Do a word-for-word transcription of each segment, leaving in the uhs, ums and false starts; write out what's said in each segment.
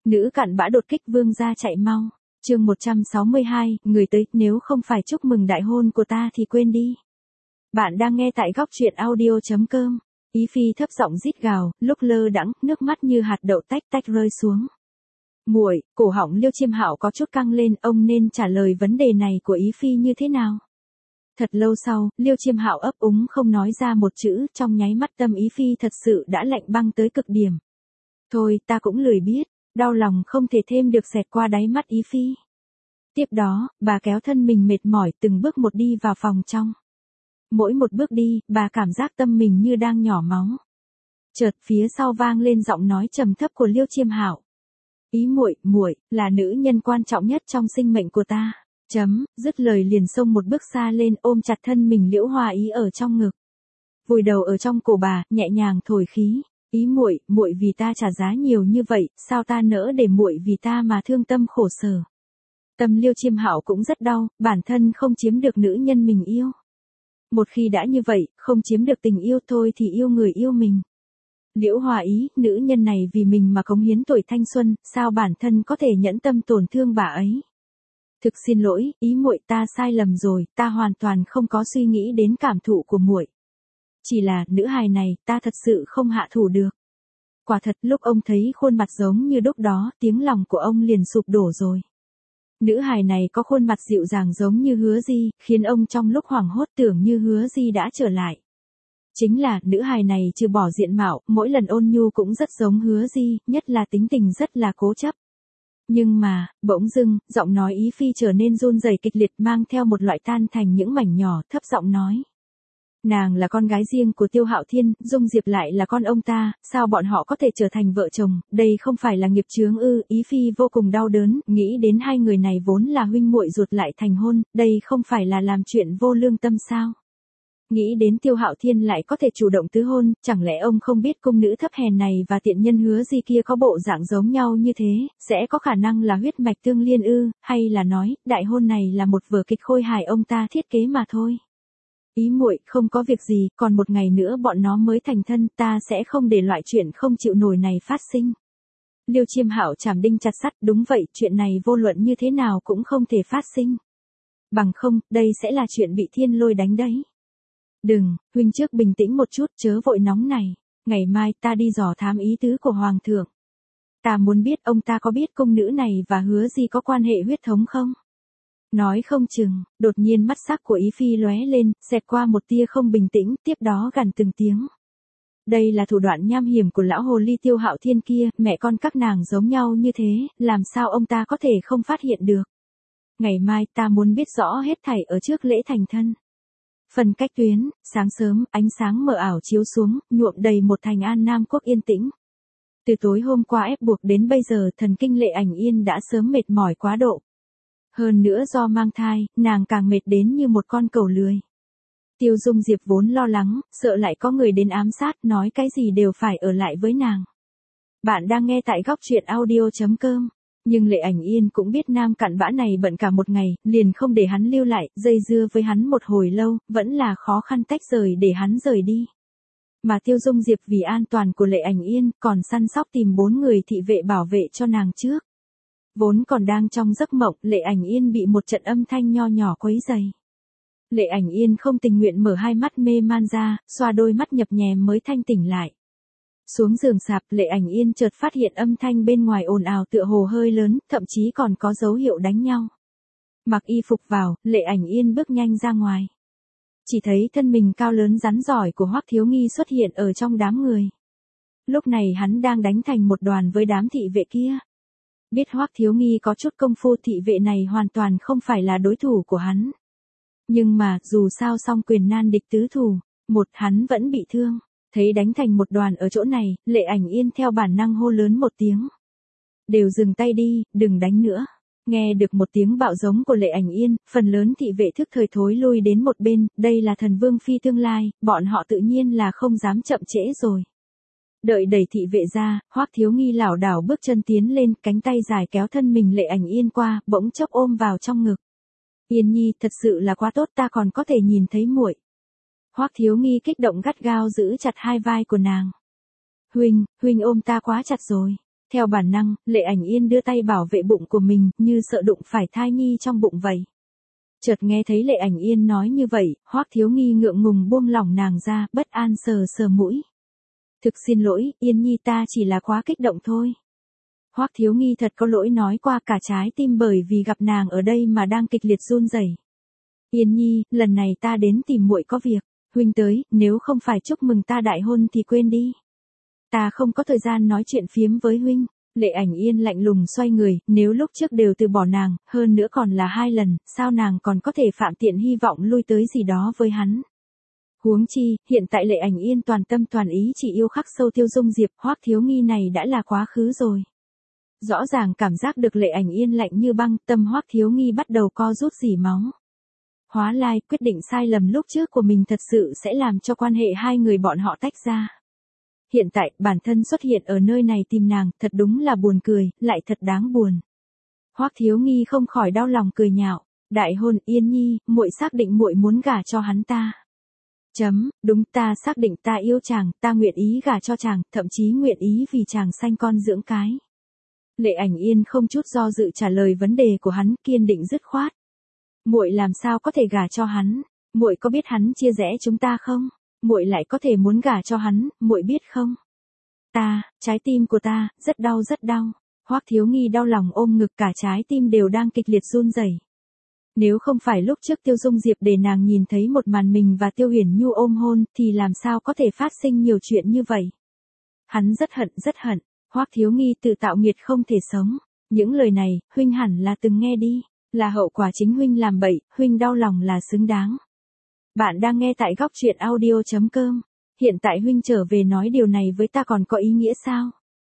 Nữ cặn bã đột kích vương gia chạy mau. Chương một trăm sáu mươi hai, người tới, nếu không phải chúc mừng đại hôn của ta thì quên đi. Bạn đang nghe tại góc truyện audio chấm com. Ý Phi thấp giọng rít gào, lúc lơ đãng, nước mắt như hạt đậu tách tách rơi xuống. Muội, cổ họng Liêu Chiêm Hạo có chút căng lên, ông nên trả lời vấn đề này của Ý Phi như thế nào? Thật lâu sau, Liêu Chiêm Hạo ấp úng không nói ra một chữ, trong nháy mắt tâm Ý Phi thật sự đã lạnh băng tới cực điểm. Thôi, ta cũng lười biết, đau lòng không thể thêm được xẹt qua đáy mắt Ý Phi. Tiếp đó, bà kéo thân mình mệt mỏi từng bước một đi vào phòng trong. Mỗi một bước đi, bà cảm giác tâm mình như đang nhỏ máu. Chợt phía sau vang lên giọng nói trầm thấp của Liêu Chiêm Hạo. Ý muội, muội là nữ nhân quan trọng nhất trong sinh mệnh của ta. Chấm, dứt lời liền xông một bước xa lên ôm chặt thân mình Liễu Hòa Ý ở trong ngực. Vùi đầu ở trong cổ bà, nhẹ nhàng thổi khí. Ý muội, muội vì ta trả giá nhiều như vậy, sao ta nỡ để muội vì ta mà thương tâm khổ sở. Tâm Liêu Chiêm Hạo cũng rất đau, bản thân không chiếm được nữ nhân mình yêu. Một khi đã như vậy, không chiếm được tình yêu thôi thì yêu người yêu mình. Liễu Hòa Ý, nữ nhân này vì mình mà cống hiến tuổi thanh xuân, sao bản thân có thể nhẫn tâm tổn thương bà ấy. Thực xin lỗi, Ý muội, ta sai lầm rồi, ta hoàn toàn không có suy nghĩ đến cảm thụ của muội. Chỉ là, nữ hài này, ta thật sự không hạ thủ được. Quả thật, lúc ông thấy khuôn mặt giống như đúc đó, tiếng lòng của ông liền sụp đổ rồi. Nữ hài này có khuôn mặt dịu dàng giống như Hứa Di, khiến ông trong lúc hoảng hốt tưởng như Hứa Di đã trở lại. Chính là, nữ hài này trừ bỏ diện mạo, mỗi lần ôn nhu cũng rất giống Hứa Di, nhất là tính tình rất là cố chấp. Nhưng mà, bỗng dưng, giọng nói Ý Phi trở nên run rẩy kịch liệt mang theo một loại tan thành những mảnh nhỏ, thấp giọng nói. Nàng là con gái riêng của Tiêu Hạo Thiên, Dung Diệp lại là con ông ta, sao bọn họ có thể trở thành vợ chồng, đây không phải là nghiệp chướng ư? Ý Phi vô cùng đau đớn, nghĩ đến hai người này vốn là huynh muội ruột lại thành hôn, đây không phải là làm chuyện vô lương tâm sao? Nghĩ đến Tiêu Hạo Thiên lại có thể chủ động tứ hôn, chẳng lẽ ông không biết cung nữ thấp hèn này và tiện nhân Hứa Di kia có bộ dạng giống nhau như thế, sẽ có khả năng là huyết mạch tương liên ư, hay là nói, đại hôn này là một vở kịch khôi hài ông ta thiết kế mà thôi. Ý muội, không có việc gì, còn một ngày nữa bọn nó mới thành thân, ta sẽ không để loại chuyện không chịu nổi này phát sinh. Liêu Chiêm Hạo chảm đinh chặt sắt, đúng vậy, chuyện này vô luận như thế nào cũng không thể phát sinh. Bằng không, đây sẽ là chuyện bị thiên lôi đánh đấy. Đừng, huynh trước bình tĩnh một chút, chớ vội nóng này, ngày mai ta đi dò thám ý tứ của Hoàng thượng. Ta muốn biết ông ta có biết cung nữ này và Hứa Di có quan hệ huyết thống không? Nói không chừng, đột nhiên mắt sắc của Ý Phi lóe lên, xẹt qua một tia không bình tĩnh, tiếp đó gằn từng tiếng. Đây là thủ đoạn nham hiểm của lão hồ ly Tiêu Hạo Thiên kia, mẹ con các nàng giống nhau như thế, làm sao ông ta có thể không phát hiện được. Ngày mai ta muốn biết rõ hết thảy ở trước lễ thành thân. Phần cách tuyến, sáng sớm, ánh sáng mờ ảo chiếu xuống, nhuộm đầy một thành An Nam Quốc yên tĩnh. Từ tối hôm qua ép buộc đến bây giờ thần kinh Lệ Ảnh Yên đã sớm mệt mỏi quá độ. Hơn nữa do mang thai, nàng càng mệt đến như một con cẩu lười. Tiêu Dung Diệp vốn lo lắng, sợ lại có người đến ám sát, nói cái gì đều phải ở lại với nàng. Bạn đang nghe tại góc truyện audio chấm com. Nhưng Lệ Ảnh Yên cũng biết nam cặn bã này bận cả một ngày, liền không để hắn lưu lại, dây dưa với hắn một hồi lâu, vẫn là khó khăn tách rời để hắn rời đi. Mà Tiêu Dung Diệp vì an toàn của Lệ Ảnh Yên, còn săn sóc tìm bốn người thị vệ bảo vệ cho nàng trước. Vốn còn đang trong giấc mộng, Lệ Ảnh Yên bị một trận âm thanh nho nhỏ quấy dày. Lệ Ảnh Yên không tình nguyện mở hai mắt mê man ra, xoa đôi mắt nhập nhèm mới thanh tỉnh lại. Xuống giường sạp, Lệ Ảnh Yên chợt phát hiện âm thanh bên ngoài ồn ào tựa hồ hơi lớn, thậm chí còn có dấu hiệu đánh nhau. Mặc y phục vào, Lệ Ảnh Yên bước nhanh ra ngoài. Chỉ thấy thân mình cao lớn rắn giỏi của Hoắc Thiếu Nghi xuất hiện ở trong đám người. Lúc này hắn đang đánh thành một đoàn với đám thị vệ kia. Biết Hoắc Thiếu Nghi có chút công phu, thị vệ này hoàn toàn không phải là đối thủ của hắn. Nhưng mà, dù sao song quyền nan địch tứ thủ, một hắn vẫn bị thương. Thấy đánh thành một đoàn ở chỗ này, Lệ Ảnh Yên theo bản năng hô lớn một tiếng. Đều dừng tay đi, đừng đánh nữa. Nghe được một tiếng bạo giống của Lệ Ảnh Yên, phần lớn thị vệ thức thời thối lui đến một bên, đây là thần vương phi tương lai, bọn họ tự nhiên là không dám chậm trễ rồi. Đợi đẩy thị vệ ra, Hoắc Thiếu Nghi lảo đảo bước chân tiến lên, cánh tay dài kéo thân mình Lệ Ảnh Yên qua, bỗng chốc ôm vào trong ngực. Yên Nhi, thật sự là quá tốt, ta còn có thể nhìn thấy muội. Hoắc Thiếu Nghi kích động gắt gao giữ chặt hai vai của nàng. Huynh, huynh ôm ta quá chặt rồi. Theo bản năng, Lệ Ảnh Yên đưa tay bảo vệ bụng của mình, như sợ đụng phải thai nhi trong bụng vậy. Chợt nghe thấy Lệ Ảnh Yên nói như vậy, Hoắc Thiếu Nghi ngượng ngùng buông lỏng nàng ra, bất an sờ sờ mũi. Thực xin lỗi, Yên Nhi ta chỉ là quá kích động thôi. Hoắc Thiếu Nghi thật có lỗi nói qua cả trái tim bởi vì gặp nàng ở đây mà đang kịch liệt run rẩy. Yên Nhi, lần này ta đến tìm muội có việc, huynh tới, nếu không phải chúc mừng ta đại hôn thì quên đi. Ta không có thời gian nói chuyện phiếm với huynh. Lệ Ảnh Yên lạnh lùng xoay người, nếu lúc trước đều từ bỏ nàng, hơn nữa còn là hai lần, sao nàng còn có thể phạm tiện hy vọng lui tới gì đó với hắn. Huống chi, hiện tại Lệ Ảnh Yên toàn tâm toàn ý chỉ yêu khắc sâu Tiêu Dung Diệp, Hoắc Thiếu Nghi này đã là quá khứ rồi. Rõ ràng cảm giác được Lệ Ảnh Yên lạnh như băng, tâm Hoắc Thiếu Nghi bắt đầu co rút rỉ máu. Hóa lai, quyết định sai lầm lúc trước của mình thật sự sẽ làm cho quan hệ hai người bọn họ tách ra. Hiện tại, bản thân xuất hiện ở nơi này tìm nàng, thật đúng là buồn cười, lại thật đáng buồn. Hoắc Thiếu Nghi không khỏi đau lòng cười nhạo, đại hôn Yên Nhi, muội xác định muội muốn gả cho hắn ta. Chấm, đúng ta xác định ta yêu chàng, ta nguyện ý gả cho chàng, thậm chí nguyện ý vì chàng sanh con dưỡng cái. Lệ Ảnh Yên không chút do dự trả lời vấn đề của hắn, kiên định dứt khoát. Muội làm sao có thể gả cho hắn? Muội có biết hắn chia rẽ chúng ta không? Muội lại có thể muốn gả cho hắn, muội biết không? Ta, trái tim của ta, rất đau rất đau. Hoắc Thiếu Nghi đau lòng ôm ngực, cả trái tim đều đang kịch liệt run rẩy. Nếu không phải lúc trước Tiêu Dung Diệp để nàng nhìn thấy một màn mình và Tiêu Huyền Nhu ôm hôn, thì làm sao có thể phát sinh nhiều chuyện như vậy? Hắn rất hận rất hận. Hoắc Thiếu Nghi tự tạo nghiệt không thể sống. Những lời này, huynh hẳn là từng nghe đi. Là hậu quả chính huynh làm bậy, huynh đau lòng là xứng đáng. Bạn đang nghe tại góc truyện audio chấm com. Hiện tại huynh trở về nói điều này với ta còn có ý nghĩa sao?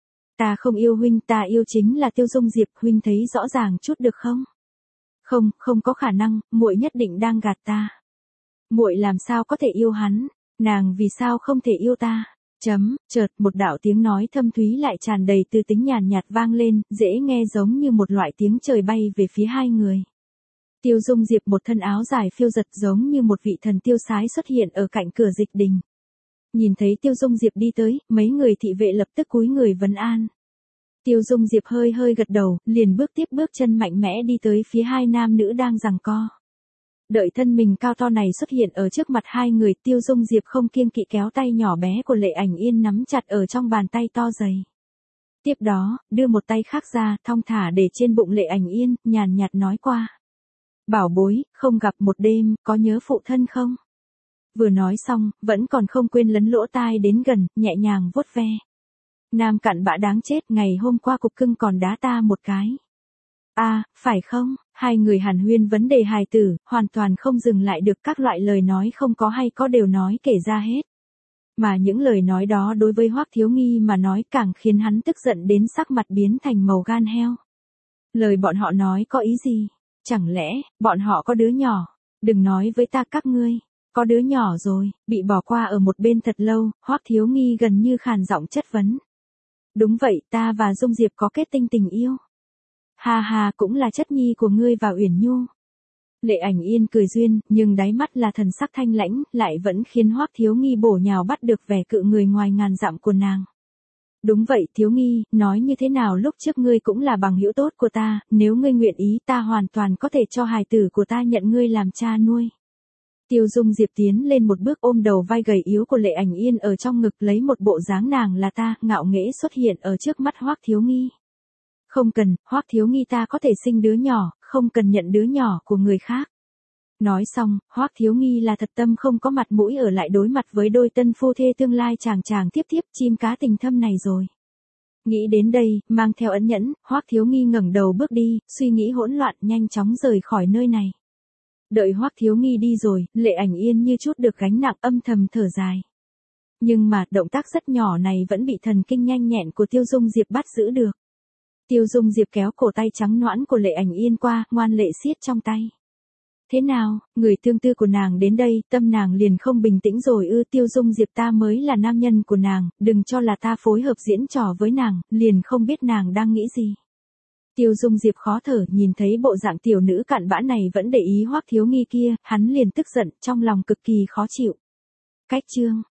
Ta không yêu huynh, ta yêu chính là Tiêu Dung Diệp, huynh thấy rõ ràng chút được không? Không, không có khả năng, muội nhất định đang gạt ta. Muội làm sao có thể yêu hắn? Nàng vì sao không thể yêu ta? Chấm, chợt một đạo tiếng nói thâm thúy lại tràn đầy tư tính nhàn nhạt vang lên, dễ nghe giống như một loại tiếng trời bay về phía hai người. Tiêu Dung Diệp một thân áo dài phiêu giật giống như một vị thần tiêu sái xuất hiện ở cạnh cửa dịch đình. Nhìn thấy Tiêu Dung Diệp đi tới, mấy người thị vệ lập tức cúi người vấn an. Tiêu Dung Diệp hơi hơi gật đầu, liền bước tiếp bước chân mạnh mẽ đi tới phía hai nam nữ đang giằng co. Đợi thân mình cao to này xuất hiện ở trước mặt hai người, Tiêu Dung Diệp không kiêng kỵ kéo tay nhỏ bé của Lệ Ảnh Yên nắm chặt ở trong bàn tay to dày. Tiếp đó, đưa một tay khác ra, thong thả để trên bụng Lệ Ảnh Yên, nhàn nhạt nói qua. Bảo bối, không gặp một đêm, có nhớ phụ thân không? Vừa nói xong, vẫn còn không quên lấn lỗ tai đến gần, nhẹ nhàng vuốt ve. Nam cặn bã đáng chết, ngày hôm qua cục cưng còn đá ta một cái. À, phải không? Hai người hàn huyên vấn đề hài tử, hoàn toàn không dừng lại được, các loại lời nói không có hay có đều nói kể ra hết. Mà những lời nói đó đối với Hoắc Thiếu Nghi mà nói càng khiến hắn tức giận đến sắc mặt biến thành màu gan heo. Lời bọn họ nói có ý gì? Chẳng lẽ, bọn họ có đứa nhỏ? Đừng nói với ta các ngươi. Có đứa nhỏ rồi, bị bỏ qua ở một bên thật lâu, Hoắc Thiếu Nghi gần như khàn giọng chất vấn. Đúng vậy, ta và Dung Diệp có kết tinh tình yêu. Ha ha, cũng là chất nhi của ngươi và Uyển Nhu. Lệ Ảnh Yên cười duyên, nhưng đáy mắt là thần sắc thanh lãnh, lại vẫn khiến Hoắc Thiếu Nghi bổ nhào bắt được vẻ cự người ngoài ngàn dặm của nàng. Đúng vậy, Thiếu Nghi, nói như thế nào lúc trước ngươi cũng là bằng hữu tốt của ta, nếu ngươi nguyện ý ta hoàn toàn có thể cho hài tử của ta nhận ngươi làm cha nuôi. Tiêu Dung Diệp tiến lên một bước ôm đầu vai gầy yếu của Lệ Ảnh Yên ở trong ngực, lấy một bộ dáng nàng là ta, ngạo nghễ xuất hiện ở trước mắt Hoắc Thiếu Nghi. Không cần, Hoắc Thiếu Nghi ta có thể sinh đứa nhỏ, không cần nhận đứa nhỏ của người khác. Nói xong, Hoắc Thiếu Nghi là thật tâm không có mặt mũi ở lại đối mặt với đôi tân phu thê tương lai chàng chàng tiếp tiếp chim cá tình thâm này rồi. Nghĩ đến đây, mang theo ẩn nhẫn, Hoắc Thiếu Nghi ngẩng đầu bước đi, suy nghĩ hỗn loạn nhanh chóng rời khỏi nơi này. Đợi Hoắc Thiếu Nghi đi rồi, Lệ Ảnh Yên như chút được gánh nặng âm thầm thở dài. Nhưng mà, động tác rất nhỏ này vẫn bị thần kinh nhanh nhẹn của Tiêu Dung Diệp bắt giữ được. Tiêu Dung Diệp kéo cổ tay trắng nõn của Lệ Ảnh Yên qua, ngoan lệ siết trong tay. Thế nào, người tương tư của nàng đến đây, tâm nàng liền không bình tĩnh rồi ư? Tiêu Dung Diệp ta mới là nam nhân của nàng, đừng cho là ta phối hợp diễn trò với nàng, liền không biết nàng đang nghĩ gì. Tiêu Dung Diệp khó thở, nhìn thấy bộ dạng tiểu nữ cặn bã này vẫn để ý Hoắc Thiếu Nghi kia, hắn liền tức giận, trong lòng cực kỳ khó chịu. Cách chương